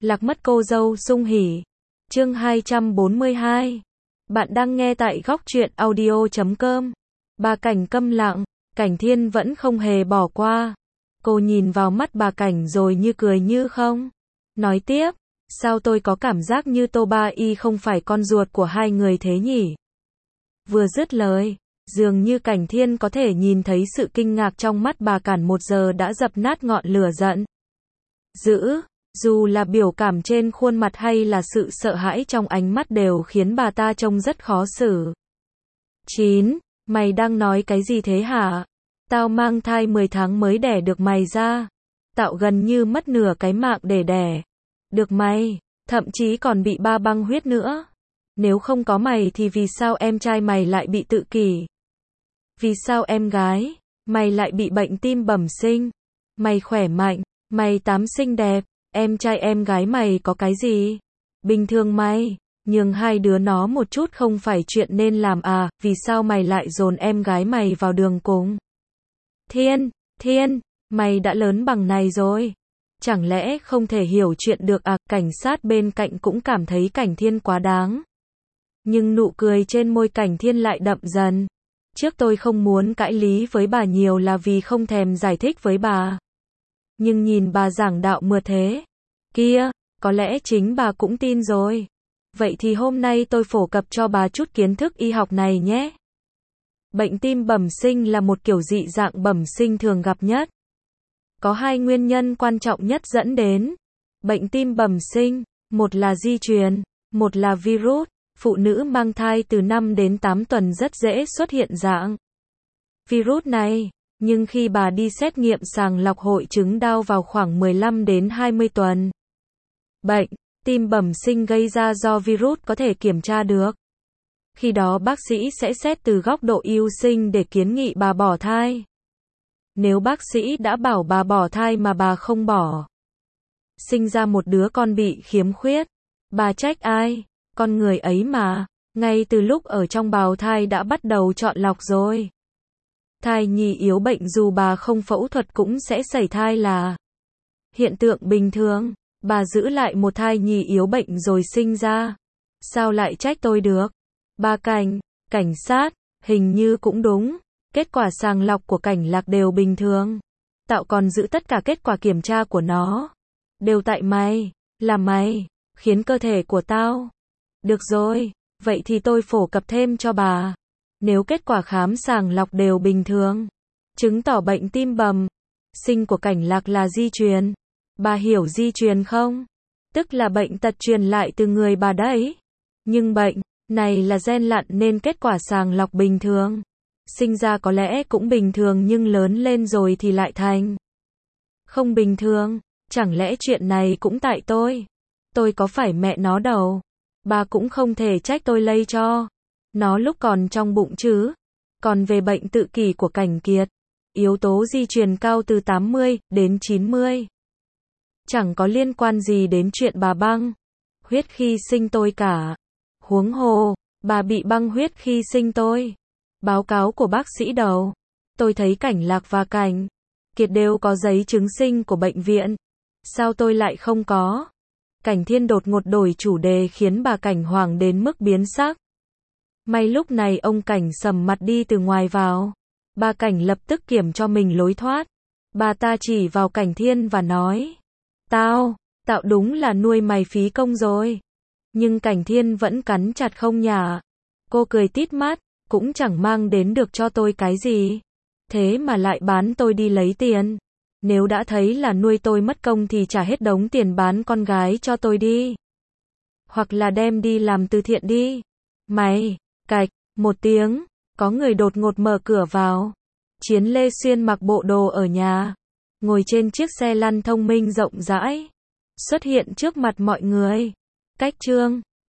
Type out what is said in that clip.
Lạc mất cô dâu sung hỉ. Chương 242. Bạn đang nghe tại góc truyện audio.com. Bà Cảnh câm lặng, Cảnh Thiên vẫn không hề bỏ qua. Cô nhìn vào mắt bà Cảnh rồi như cười như không. Nói tiếp, sao tôi có cảm giác như Tô Ba Y không phải con ruột của hai người thế nhỉ? Vừa dứt lời, dường như Cảnh Thiên có thể nhìn thấy sự kinh ngạc trong mắt bà Cản một giờ đã dập nát ngọn lửa giận dữ. Dù là biểu cảm trên khuôn mặt hay là sự sợ hãi trong ánh mắt đều khiến bà ta trông rất khó xử. 9. Mày đang nói cái gì thế hả? Tao mang thai 10 tháng mới đẻ được mày ra. Tạo gần như mất nửa cái mạng để đẻ được mày, thậm chí còn bị ba băng huyết nữa. Nếu không có mày thì vì sao em trai mày lại bị tự kỷ? Vì sao em gái mày lại bị bệnh tim bẩm sinh? Mày khỏe mạnh, mày tám xinh đẹp, em trai em gái mày có cái gì bình thường mày, nhường hai đứa nó một chút không phải chuyện nên làm à, vì sao mày lại dồn em gái mày vào đường cùng? Thiên, mày đã lớn bằng này rồi, chẳng lẽ không thể hiểu chuyện được à? Cảnh sát bên cạnh cũng cảm thấy Cảnh Thiên quá đáng. Nhưng nụ cười trên môi Cảnh Thiên lại đậm dần. Trước tôi không muốn cãi lý với bà nhiều là vì không thèm giải thích với bà. Nhưng nhìn bà giảng đạo mượt thế kia, có lẽ chính bà cũng tin rồi. Vậy thì hôm nay tôi phổ cập cho bà chút kiến thức y học này nhé. Bệnh tim bẩm sinh là một kiểu dị dạng bẩm sinh thường gặp nhất. Có hai nguyên nhân quan trọng nhất dẫn đến bệnh tim bẩm sinh, một là di truyền, một là virus. Phụ nữ mang thai từ 5 đến 8 tuần rất dễ xuất hiện dạng virus này, nhưng khi bà đi xét nghiệm sàng lọc hội chứng đau vào khoảng 15 đến 20 tuần. Bệnh tim bẩm sinh gây ra do virus có thể kiểm tra được. Khi đó bác sĩ sẽ xét từ góc độ yêu sinh để kiến nghị bà bỏ thai. Nếu bác sĩ đã bảo bà bỏ thai mà bà không bỏ, sinh ra một đứa con bị khiếm khuyết, bà trách ai? Con người ấy mà, ngay từ lúc ở trong bào thai đã bắt đầu chọn lọc rồi. Thai nhi yếu bệnh dù bà không phẫu thuật cũng sẽ sảy thai là hiện tượng bình thường. Bà giữ lại một thai nhi yếu bệnh rồi sinh ra. Sao lại trách tôi được? Bà cảnh sát, hình như cũng đúng. Kết quả sàng lọc của Cảnh Lạc đều bình thường. Tạo còn giữ tất cả kết quả kiểm tra của nó. Đều tại mày, là mày, khiến cơ thể của tao. Được rồi, vậy thì tôi phổ cập thêm cho bà. Nếu kết quả khám sàng lọc đều bình thường, chứng tỏ bệnh tim bẩm sinh của Cảnh Lạc là di truyền. Bà hiểu di truyền không? Tức là bệnh tật truyền lại từ người bà đấy. Nhưng bệnh này là gen lặn nên kết quả sàng lọc bình thường. Sinh ra có lẽ cũng bình thường nhưng lớn lên rồi thì lại thành không bình thường. Chẳng lẽ chuyện này cũng tại tôi? Tôi có phải mẹ nó đâu? Bà cũng không thể trách tôi lây cho nó lúc còn trong bụng chứ. Còn về bệnh tự kỷ của Cảnh Kiệt, yếu tố di truyền cao từ 80 đến 90. Chẳng có liên quan gì đến chuyện bà băng huyết khi sinh tôi cả. Huống hồ, bà bị băng huyết khi sinh tôi. Báo cáo của bác sĩ đầu, tôi thấy Cảnh Lạc và Cảnh Kiệt đều có giấy chứng sinh của bệnh viện. Sao tôi lại không có? Cảnh Thiên đột ngột đổi chủ đề khiến bà Cảnh hoảng đến mức biến sắc. May lúc này ông Cảnh sầm mặt đi từ ngoài vào. Bà Cảnh lập tức kiểm cho mình lối thoát. Bà ta chỉ vào Cảnh Thiên và nói: Tạo đúng là nuôi mày phí công rồi. Nhưng Cảnh Thiên vẫn cắn chặt không nhả. Cô cười tít mắt, cũng chẳng mang đến được cho tôi cái gì. Thế mà lại bán tôi đi lấy tiền. Nếu đã thấy là nuôi tôi mất công thì trả hết đống tiền bán con gái cho tôi đi. Hoặc là đem đi làm từ thiện đi. Mày, cạch, một tiếng, có người đột ngột mở cửa vào. Chiến Lê Xuyên mặc bộ đồ ở nhà, ngồi trên chiếc xe lăn thông minh rộng rãi, xuất hiện trước mặt mọi người. Cách chương